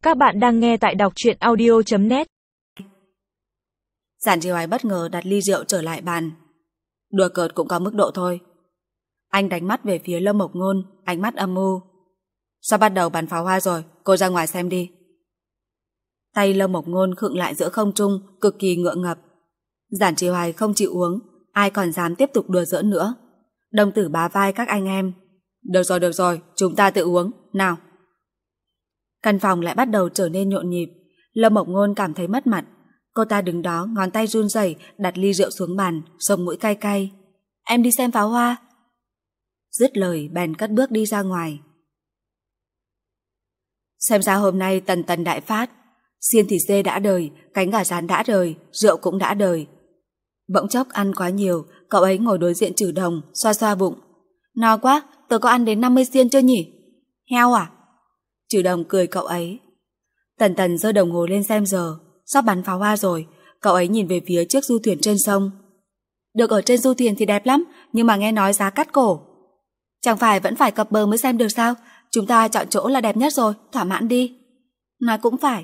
Các bạn đang nghe tại đọc truyện audio.net. Giản Trì Hoài bất ngờ đặt ly rượu trở lại bàn. Đùa cợt cũng có mức độ thôi. Anh đánh mắt về phía Lâm Mộc Ngôn, ánh mắt âm u. Sắp bắt đầu bắn pháo hoa rồi, cô ra ngoài xem đi. Tay Lâm Mộc Ngôn khựng lại giữa không trung, cực kỳ ngượng ngập. Giản Trì Hoài không chịu uống, ai còn dám tiếp tục đùa giỡn nữa. Đồng tử bá vai các anh em. Được rồi, chúng ta tự uống, nào. Căn phòng lại bắt đầu trở nên nhộn nhịp. Lâm Mộc Ngôn cảm thấy mất mặt. Cô ta đứng đó, ngón tay run rẩy đặt ly rượu xuống bàn, sống mũi cay cay. Em đi xem pháo hoa. Dứt lời bèn cất bước đi ra ngoài. Xem ra hôm nay tần tần đại phát. Xiên thịt dê đã đời, cánh gà rán đã đời, rượu cũng đã đời. Bỗng chốc ăn quá nhiều, cậu ấy ngồi đối diện Trừ Đồng, xoa xoa bụng. No quá, tớ có ăn đến 50 xiên chưa nhỉ? Heo à? Trừ Đồng cười cậu ấy. Tần tần giơ đồng hồ lên xem giờ, sắp bắn pháo hoa rồi. Cậu ấy nhìn về phía chiếc du thuyền trên sông. Được ở trên du thuyền thì đẹp lắm, nhưng mà nghe nói giá cắt cổ. Chẳng phải vẫn phải cập bờ mới xem được sao? Chúng ta chọn chỗ là đẹp nhất rồi, thỏa mãn đi. Nói cũng phải.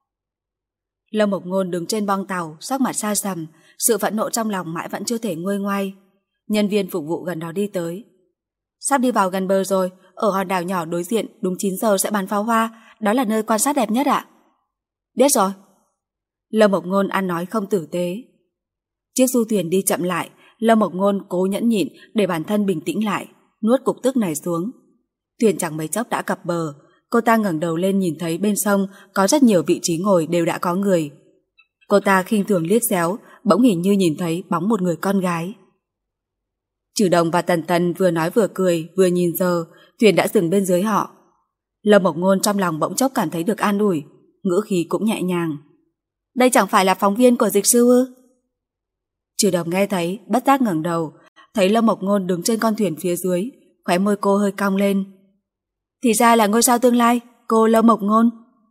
Lâm Mộc Ngôn đứng trên bong tàu, sắc mặt xa sầm, sự phẫn nộ trong lòng mãi vẫn chưa thể nguôi ngoai. Nhân viên phục vụ gần đó đi tới. Sắp đi vào gần bờ rồi, ở hòn đảo nhỏ đối diện đúng 9 giờ sẽ bắn pháo hoa, đó là nơi quan sát đẹp nhất ạ. Biết rồi. Lâm Mộc Ngôn ăn nói không tử tế. Chiếc du thuyền đi chậm lại, Lâm Mộc Ngôn cố nhẫn nhịn để bản thân bình tĩnh lại, nuốt cục tức này xuống. Thuyền chẳng mấy chốc đã cập bờ, cô ta ngẩng đầu lên nhìn thấy bên sông có rất nhiều vị trí ngồi đều đã có người. Cô ta khinh thường liếc xéo, bỗng hình như nhìn thấy bóng một người con gái. Trừ Đồng và Tần Tần vừa nói vừa cười, vừa nhìn giờ, thuyền đã dừng bên dưới họ. Lâm Mộc Ngôn trong lòng bỗng chốc cảm thấy được an ủi, ngữ khí cũng nhẹ nhàng. Đây chẳng phải là phóng viên của dịch sư ư? Trừ Đồng nghe thấy, bất giác ngẩng đầu, thấy Lâm Mộc Ngôn đứng trên con thuyền phía dưới, khóe môi cô hơi cong lên. Thì ra là ngôi sao tương lai, cô Lâm Mộc Ngôn.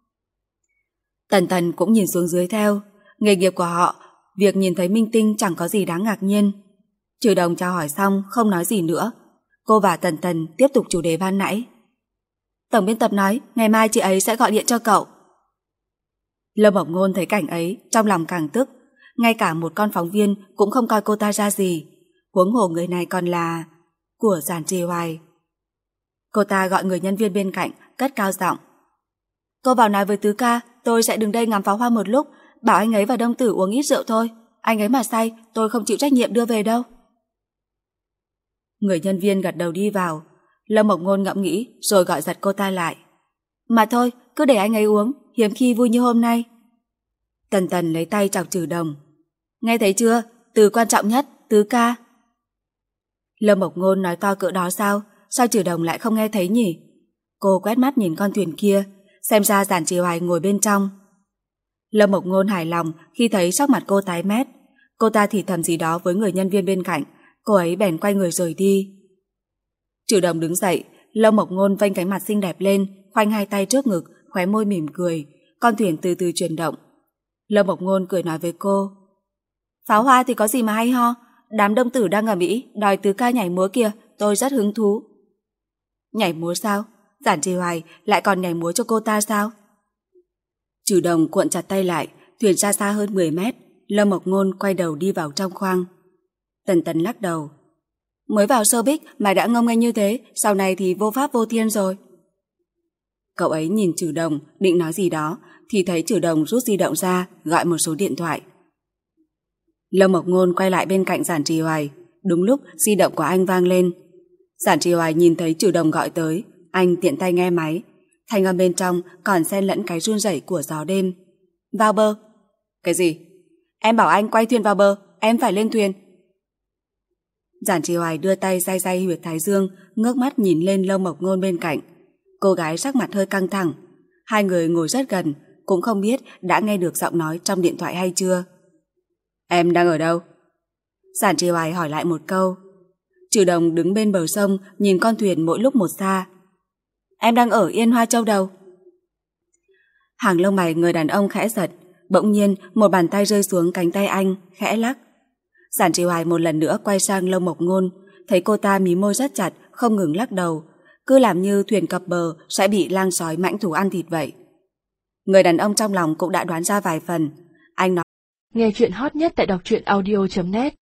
Tần Tần cũng nhìn xuống dưới theo, nghề nghiệp của họ, việc nhìn thấy minh tinh chẳng có gì đáng ngạc nhiên. Trừ Đồng chào hỏi xong không nói gì nữa. Cô và Tần Tần tiếp tục chủ đề ban nãy. Tổng biên tập nói ngày mai chị ấy sẽ gọi điện cho cậu. Lâm Mộc Ngôn thấy cảnh ấy, trong lòng càng tức. Ngay cả một con phóng viên cũng không coi cô ta ra gì, huống hồ người này còn là của Giản Trì Hoài. Cô ta gọi người nhân viên bên cạnh, cất cao giọng. Cô vào nói với Tứ ca, tôi sẽ đứng đây ngắm pháo hoa một lúc, bảo anh ấy và Đông Tử uống ít rượu thôi. Anh ấy mà say, tôi không chịu trách nhiệm đưa về đâu. Người nhân viên gật đầu đi vào. Lâm Mộc Ngôn ngẫm nghĩ rồi gọi giật cô ta lại. Mà thôi, cứ để anh ấy uống, hiếm khi vui như hôm nay. Tần Tần lấy tay chọc Trừ Đồng. Nghe thấy chưa? Từ quan trọng nhất, Tứ ca. Lâm Mộc Ngôn nói to cỡ đó sao? Sao Trừ Đồng lại không nghe thấy nhỉ? Cô quét mắt nhìn con thuyền kia, xem ra Giản Trì Hoài ngồi bên trong. Lâm Mộc Ngôn hài lòng khi thấy sắc mặt cô tái mét. Cô ta thì thầm gì đó với người nhân viên bên cạnh, cô ấy bèn quay người rời đi. Trừ Đồng đứng dậy, Lâm Mộc Ngôn vênh cánh mặt xinh đẹp lên, khoanh hai tay trước ngực, khóe môi mỉm cười. Con thuyền từ từ chuyển động. Lâm Mộc Ngôn cười nói với cô. Pháo hoa thì có gì mà hay ho, đám Đông Tử đang ở Mỹ đòi Tứ ca nhảy múa kìa, tôi rất hứng thú. Nhảy múa sao? Giản Trì Hoài lại còn nhảy múa cho cô ta sao? Trừ Đồng cuộn chặt tay lại, thuyền ra xa hơn 10 mét. Lâm Mộc Ngôn quay đầu đi vào trong khoang. Tần Tần lắc đầu. Mới vào showbiz mà đã ngông nghênh như thế, sau này thì vô pháp vô thiên rồi. Cậu ấy nhìn Trừ Đồng định nói gì đó thì thấy Trừ Đồng rút di động ra gọi một số điện thoại. Lâm Mộc Ngôn quay lại bên cạnh Giản Trì Hoài. Đúng lúc di động của anh vang lên. Giản Trì Hoài nhìn thấy Trừ Đồng gọi tới, anh tiện tay nghe máy. Thanh âm bên trong còn xen lẫn cái run rẩy của gió đêm. Vào bờ. Cái gì? Em bảo anh quay thuyền vào bờ, em phải lên thuyền. Giản Trì Hoài đưa tay day day huyệt thái dương, ngước mắt nhìn lên Lâm Mộc Ngôn bên cạnh. Cô gái sắc mặt hơi căng thẳng. Hai người ngồi rất gần, cũng không biết đã nghe được giọng nói trong điện thoại hay chưa. Em đang ở đâu? Giản Trì Hoài hỏi lại một câu. Trừ Đồng đứng bên bờ sông nhìn con thuyền mỗi lúc một xa. Em đang ở Yên Hoa Châu Đầu. Hàng lông mày người đàn ông khẽ giật. Bỗng nhiên một bàn tay rơi xuống cánh tay anh, khẽ lắc. Giản Trì Hoài một lần nữa quay sang Lâm Mộc Ngôn, thấy cô ta mí môi rất chặt, không ngừng lắc đầu, cứ làm như thuyền cập bờ sẽ bị lang sói mãnh thú ăn thịt vậy. Người đàn ông trong lòng cũng đã đoán ra vài phần. Anh nói: Nghe chuyện hot nhất tại đọc truyện audio.net